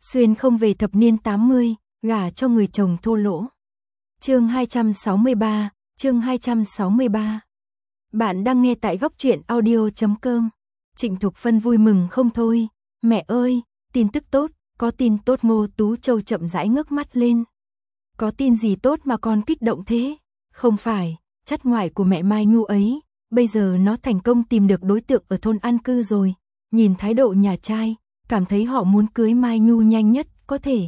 Xuyên không về thập niên 80, gả cho người chồng thô lỗ. Chương 263, chương 263. Bạn đang nghe tại góc truyện audio.com. Trịnh Thục Phân vui mừng không thôi. Mẹ ơi, tin tức tốt, có tin tốt. Ngô Tú Châu chậm rãi ngước mắt lên. Có tin gì tốt mà con kích động thế? Không phải, chắt ngoại của mẹ Mai Nhu ấy, bây giờ nó thành công tìm được đối tượng ở thôn an cư rồi. Nhìn thái độ nhà trai, cảm thấy họ muốn cưới Mai Nhu nhanh nhất có thể.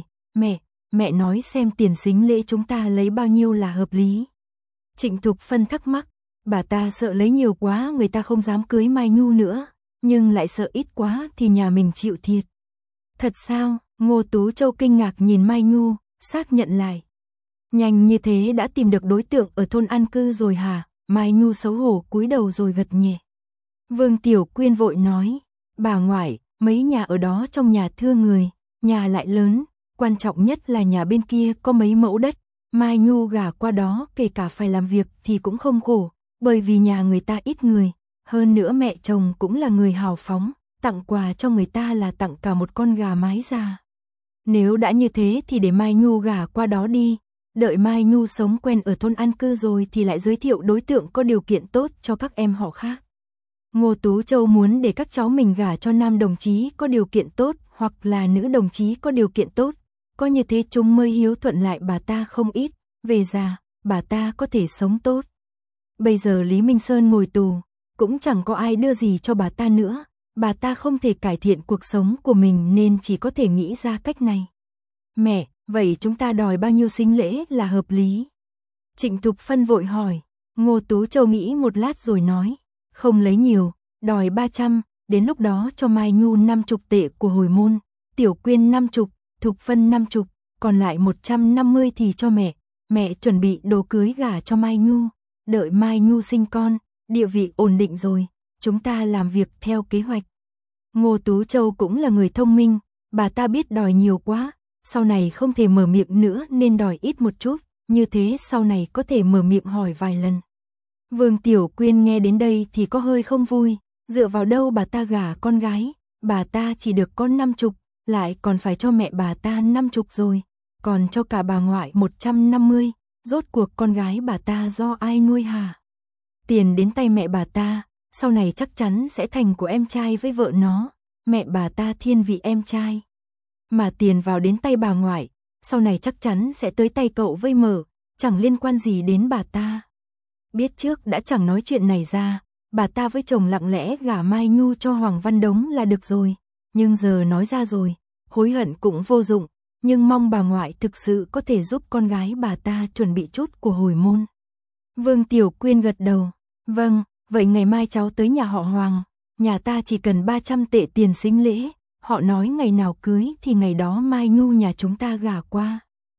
Mẹ nói xem tiền sính lễ chúng ta lấy bao nhiêu là hợp lý. Trịnh Thục Phân thắc mắc, bà ta sợ lấy nhiều quá người ta không dám cưới Mai Nhu nữa, nhưng lại sợ ít quá thì nhà mình chịu thiệt. Thật sao? Ngô Tú Châu kinh ngạc nhìn Mai Nhu, xác nhận lại. Nhanh như thế đã tìm được đối tượng ở thôn an cư rồi hả? Mai Nhu xấu hổ cúi đầu rồi gật nhẹ. Vương Tiểu Quyên vội nói, bà ngoại, mấy nhà ở đó trong nhà thưa người, nhà lại lớn, quan trọng nhất là nhà bên kia có mấy mẫu đất. Mai Nhu gả qua đó kể cả phải làm việc thì cũng không khổ, bởi vì nhà người ta ít người, hơn nữa mẹ chồng cũng là người hào phóng, tặng quà cho người ta là tặng cả một con gà mái già. Nếu đã như thế thì để Mai Nhu gả qua đó đi, đợi Mai Nhu sống quen ở thôn an cư rồi thì lại giới thiệu đối tượng có điều kiện tốt cho các em họ khác. Ngô Tú Châu muốn để các cháu mình gả cho nam đồng chí có điều kiện tốt hoặc là nữ đồng chí có điều kiện tốt, có như thế chúng mới hiếu thuận lại bà ta không ít, về già, bà ta có thể sống tốt. Bây giờ Lý Minh Sơn ngồi tù, cũng chẳng có ai đưa gì cho bà ta nữa, bà ta không thể cải thiện cuộc sống của mình nên chỉ có thể nghĩ ra cách này. Mẹ, vậy chúng ta đòi bao nhiêu sính lễ là hợp lý? Trịnh Thục Phân vội hỏi. Ngô Tú Châu nghĩ một lát rồi nói, không lấy nhiều, đòi 300, đến lúc đó cho Mai Nhu 50 tệ của hồi môn, Tiểu Quyên 50, Thục Phân 50, còn lại 150 thì cho mẹ. Mẹ chuẩn bị đồ cưới gả cho Mai Nhu, đợi Mai Nhu sinh con, địa vị ổn định rồi, chúng ta làm việc theo kế hoạch. Ngô Tú Châu cũng là người thông minh, bà ta biết đòi nhiều quá, sau này không thể mở miệng nữa nên đòi ít một chút, như thế sau này có thể mở miệng hỏi vài lần. Vương Tiểu Quyên nghe đến đây thì có hơi không vui, dựa vào đâu bà ta gả con gái, bà ta chỉ được con 50, lại còn phải cho mẹ bà ta 50 rồi, còn cho cả bà ngoại 150, rốt cuộc con gái bà ta do ai nuôi hả? Tiền đến tay mẹ bà ta, sau này chắc chắn sẽ thành của em trai với vợ nó, mẹ bà ta thiên vị em trai. Mà tiền vào đến tay bà ngoại, sau này chắc chắn sẽ tới tay cậu với Mở, chẳng liên quan gì đến bà ta. Biết trước đã chẳng nói chuyện này ra, bà ta với chồng lặng lẽ gả Mai Nhu cho Hoàng Văn Đống là được rồi, nhưng giờ nói ra rồi, hối hận cũng vô dụng, nhưng mong bà ngoại thực sự có thể giúp con gái bà ta chuẩn bị chút của hồi môn. Vương Tiểu Quyên gật đầu, vâng, vậy ngày mai cháu tới nhà họ Hoàng, nhà ta chỉ cần 300 tệ tiền sính lễ, họ nói ngày nào cưới thì ngày đó Mai Nhu nhà chúng ta gả qua.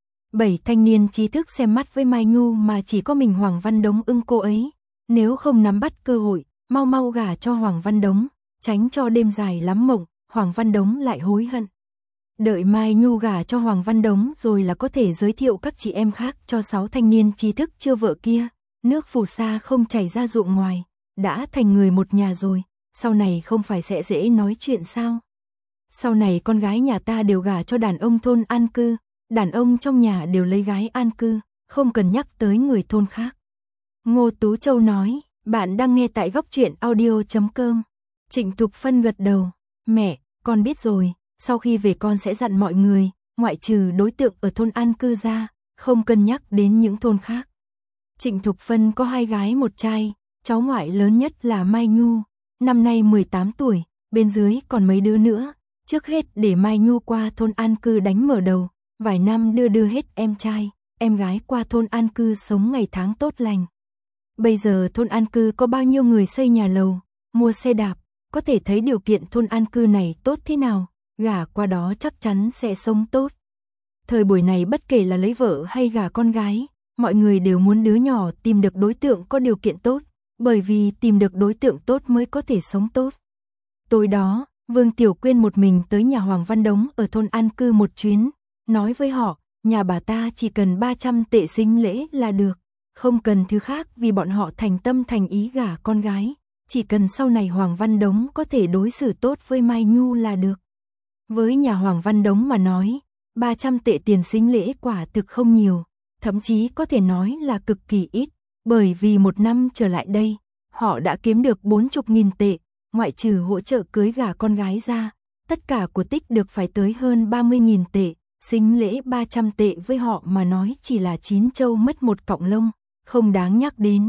7 thanh niên trí thức xem mắt với Mai Nhu mà chỉ có mình Hoàng Văn Đống ưng cô ấy, nếu không nắm bắt cơ hội, mau mau gả cho Hoàng Văn Đống, tránh cho đêm dài lắm mộng, Hoàng Văn Đống lại hối hận. Đợi Mai Nhu gả cho Hoàng Văn Đống rồi là có thể giới thiệu các chị em khác cho 6 thanh niên trí thức chưa vợ kia, nước phù sa không chảy ra ruộng ngoài, đã thành người một nhà rồi, sau này không phải sẽ dễ nói chuyện sao? Sau này con gái nhà ta đều gả cho đàn ông thôn an cư, đàn ông trong nhà đều lấy gái an cư, không cần nhắc tới người thôn khác. Ngô Tú Châu nói, bạn đang nghe tại góc truyện audio.com. Trịnh Thục Phân gật đầu, mẹ, con biết rồi, sau khi về con sẽ dặn mọi người, ngoại trừ đối tượng ở thôn an cư ra, không cân nhắc đến những thôn khác. Trịnh Thục Phân có 2 gái 1 trai, cháu ngoại lớn nhất là Mai Nhu, năm nay 18 tuổi, bên dưới còn mấy đứa nữa, trước hết để Mai Nhu qua thôn an cư đánh mở đầu, vài năm đưa hết em trai, em gái qua thôn an cư sống ngày tháng tốt lành. Bây giờ thôn an cư có bao nhiêu người xây nhà lầu, mua xe đạp, có thể thấy điều kiện thôn an cư này tốt thế nào, gả qua đó chắc chắn sẽ sống tốt. Thời buổi này bất kể là lấy vợ hay gả con gái, mọi người đều muốn đứa nhỏ tìm được đối tượng có điều kiện tốt, bởi vì tìm được đối tượng tốt mới có thể sống tốt. Tối đó, Vương Tiểu Quyên một mình tới nhà Hoàng Văn Đống ở thôn an cư một chuyến, nói với họ, nhà bà ta chỉ cần 300 tệ sính lễ là được, không cần thứ khác vì bọn họ thành tâm thành ý gả con gái, chỉ cần sau này Hoàng Văn Đống có thể đối xử tốt với Mai Nhu là được. Với nhà Hoàng Văn Đống mà nói, 300 tệ tiền sính lễ quả thực không nhiều, thậm chí có thể nói là cực kỳ ít, bởi vì một năm trở lại đây, họ đã kiếm được 40.000 tệ, ngoại trừ hỗ trợ cưới gả con gái ra, tất cả của tích được phải tới hơn 30.000 tệ, sính lễ 300 tệ với họ mà nói chỉ là 9 trâu mất một cọng lông, không đáng nhắc đến.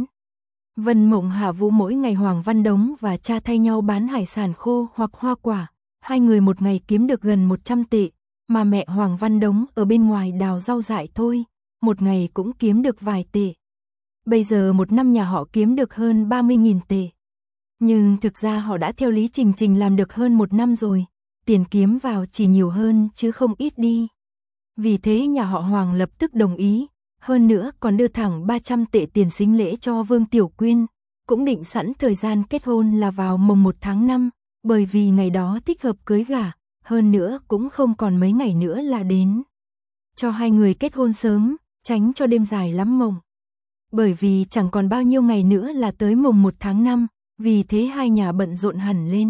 Vân Mộng Hạ Vũ mỗi ngày Hoàng Văn Đống và cha thay nhau bán hải sản khô hoặc hoa quả, hai người một ngày kiếm được gần 100 tệ, mà mẹ Hoàng Văn Đống ở bên ngoài đào rau dại thôi, một ngày cũng kiếm được vài tệ. Bây giờ một năm nhà họ kiếm được hơn 30.000 tệ. Nhưng thực ra họ đã theo Lý Trình Trình làm được hơn một năm rồi, tiền kiếm vào chỉ nhiều hơn chứ không ít đi. Vì thế nhà họ Hoàng lập tức đồng ý, hơn nữa còn đưa thẳng 300 tệ tiền sính lễ cho Vương Tiểu Quyên, cũng định sẵn thời gian kết hôn là vào mùng 1 tháng 5, bởi vì ngày đó thích hợp cưới gả, hơn nữa cũng không còn mấy ngày nữa là đến. Cho hai người kết hôn sớm, tránh cho đêm dài lắm mộng. Bởi vì chẳng còn bao nhiêu ngày nữa là tới mùng 1 tháng 5, vì thế hai nhà bận rộn hẳn lên.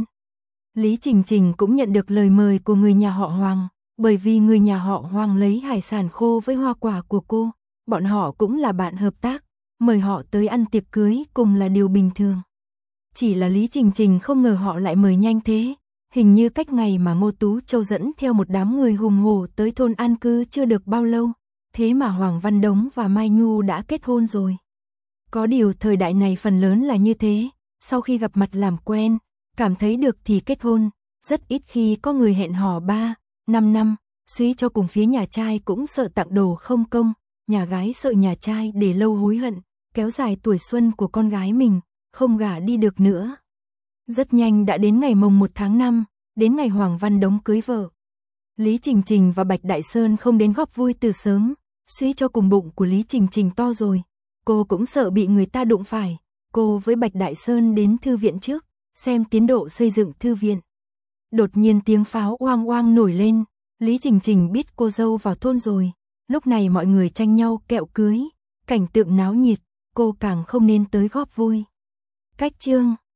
Lý Trình Trình cũng nhận được lời mời của người nhà họ Hoàng, bởi vì người nhà họ Hoàng lấy hải sản khô với hoa quả của cô, bọn họ cũng là bạn hợp tác, mời họ tới ăn tiệc cưới cùng là điều bình thường. Chỉ là Lý Trình Trình không ngờ họ lại mời nhanh thế, hình như cách ngày mà Ngô Tú Châu dẫn theo một đám người hùng hổ tới thôn an cư chưa được bao lâu, thế mà Hoàng Văn Đống và Mai Nhu đã kết hôn rồi. Có điều thời đại này phần lớn là như thế, sau khi gặp mặt làm quen, cảm thấy được thì kết hôn, rất ít khi có người hẹn hò 3, 5 năm, suy cho cùng phía nhà trai cũng sợ tặng đồ không công, nhà gái sợ nhà trai để lâu hối hận, kéo dài tuổi xuân của con gái mình, không gả đi được nữa. Rất nhanh đã đến ngày mùng 1 tháng 5, đến ngày Hoàng Văn Đống cưới vợ. Lý Trình Trình và Bạch Đại Sơn không đến góp vui từ sớm, suy cho cùng bụng của Lý Trình Trình to rồi, cô cũng sợ bị người ta đụng phải, cô với Bạch Đại Sơn đến thư viện trước, xem tiến độ xây dựng thư viện. Đột nhiên tiếng pháo oang oang nổi lên, Lý Trình Trình biết cô dâu vào thôn rồi, lúc này mọi người tranh nhau kẹo cưới, cảnh tượng náo nhiệt, cô càng không nên tới góp vui. Cách chương